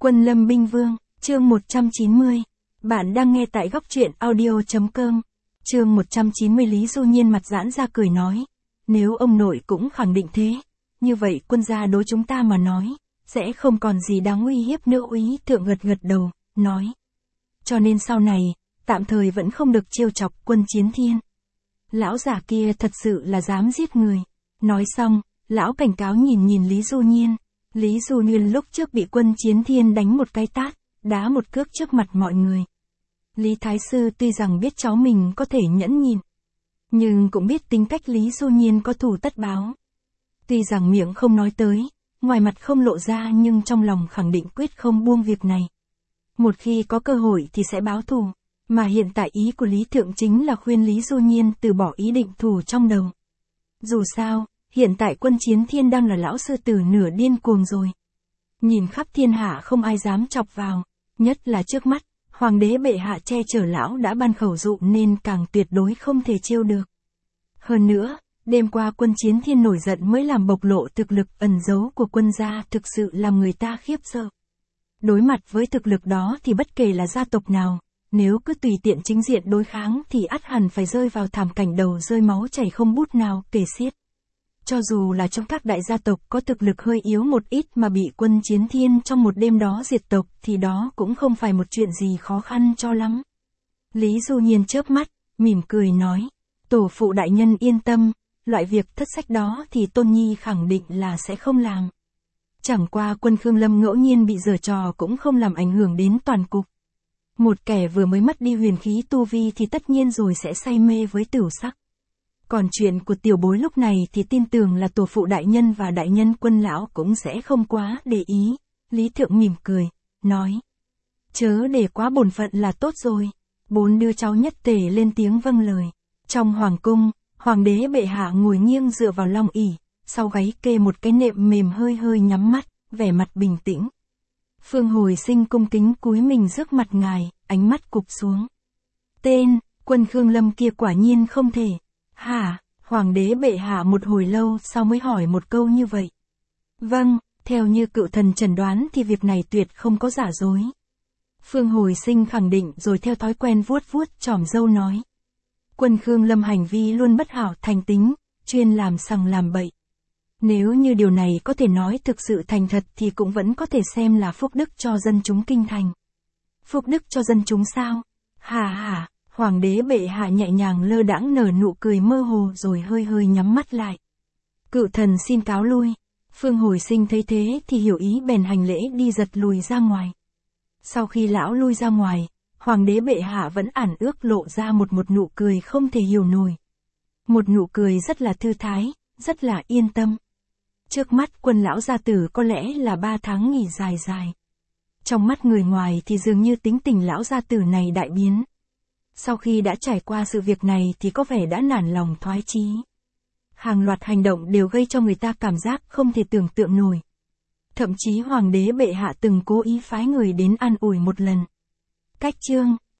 Quân Lâm Binh Vương, chương 190. Bạn đang nghe tại góc truyện audio.com. Chương 190. Lý Du Nhiên mặt giãn ra cười nói. Nếu ông nội cũng khẳng định thế, như vậy quân gia đối chúng ta mà nói, sẽ không còn gì đáng uy hiếp nữa. Úy Thượng gật gật đầu, nói. Cho nên sau này, tạm thời vẫn không được trêu chọc Quân Chiến Thiên. Lão già kia thật sự là dám giết người. Nói xong, lão cảnh cáo nhìn Lý Du Nhiên. Lý Du Nhiên lúc trước bị Quân Chiến Thiên đánh một cái tát, đá một cước trước mặt mọi người. Lý Thái Sư tuy rằng biết cháu mình có thể nhẫn nhịn, nhưng cũng biết tính cách Lý Du Nhiên có thù tất báo. Tuy rằng miệng không nói tới, ngoài mặt không lộ ra, nhưng trong lòng khẳng định quyết không buông việc này. Một khi có cơ hội thì sẽ báo thù, mà hiện tại ý của Lý Thượng chính là khuyên Lý Du Nhiên từ bỏ ý định thù trong đầu. Dù sao, hiện tại Quân Chiến Thiên đang là lão sư tử nửa điên cuồng rồi. Nhìn khắp thiên hạ không ai dám chọc vào, nhất là trước mắt, Hoàng đế bệ hạ che chở lão đã ban khẩu dụ nên càng tuyệt đối không thể trêu được. Hơn nữa, đêm qua Quân Chiến Thiên nổi giận mới làm bộc lộ thực lực ẩn giấu của quân gia, thực sự làm người ta khiếp sợ. Đối mặt với thực lực đó thì bất kể là gia tộc nào, nếu cứ tùy tiện chính diện đối kháng thì ắt hẳn phải rơi vào thảm cảnh đầu rơi máu chảy không bút nào kể xiết. Cho dù là trong các đại gia tộc có thực lực hơi yếu một ít mà bị Quân Chiến Thiên trong một đêm đó diệt tộc thì đó cũng không phải một chuyện gì khó khăn cho lắm. Lý Du Nhiên chớp mắt, mỉm cười nói, tổ phụ đại nhân yên tâm, loại việc thất sách đó thì Tôn Nhi khẳng định là sẽ không làm. Chẳng qua Quân Khương Lâm ngẫu nhiên bị giở trò cũng không làm ảnh hưởng đến toàn cục. Một kẻ vừa mới mất đi huyền khí tu vi thì tất nhiên rồi sẽ say mê với tửu sắc. Còn chuyện của tiểu bối lúc này thì tin tưởng là tổ phụ đại nhân và đại nhân Quân lão cũng sẽ không quá để ý. Lý Thượng mỉm cười, nói. Chớ để quá bổn phận là tốt rồi. Bốn đứa cháu nhất tề lên tiếng vâng lời. Trong hoàng cung, Hoàng đế bệ hạ ngồi nghiêng dựa vào long ỷ, sau gáy kê một cái nệm mềm hơi hơi nhắm mắt, vẻ mặt bình tĩnh. Phương Hồi Sinh cung kính cúi mình rước mặt ngài, ánh mắt cụp xuống. Tên, Quân Khương Lâm kia quả nhiên không thể. Hả? Hoàng đế bệ hạ một hồi lâu sau mới hỏi một câu như vậy. Vâng, theo như cựu thần chẩn đoán thì việc này tuyệt không có giả dối. Phương Hồi Sinh khẳng định rồi theo thói quen vuốt chòm râu nói. Quân Khương Lâm hành vi luôn bất hảo thành tính, chuyên làm sằng làm bậy. Nếu như điều này có thể nói thực sự thành thật thì cũng vẫn có thể xem là phúc đức cho dân chúng kinh thành. Phúc đức cho dân chúng sao? Hả? Hoàng đế bệ hạ nhẹ nhàng lơ đãng nở nụ cười mơ hồ rồi hơi hơi nhắm mắt lại. Cựu thần xin cáo lui. Phương Hồi Sinh thấy thế thì hiểu ý bèn hành lễ đi giật lùi ra ngoài. Sau khi lão lui ra ngoài, Hoàng đế bệ hạ vẫn ẩn ước lộ ra một nụ cười không thể hiểu nổi. Một nụ cười rất là thư thái, rất là yên tâm. Trước mắt Quân lão gia tử có lẽ là 3 tháng nghỉ dài. Trong mắt người ngoài thì dường như tính tình lão gia tử này đại biến. Sau khi đã trải qua sự việc này thì có vẻ đã nản lòng thoái chí. Hàng loạt hành động đều gây cho người ta cảm giác không thể tưởng tượng nổi. Thậm chí Hoàng đế bệ hạ từng cố ý phái người đến an ủi một lần. Cách chương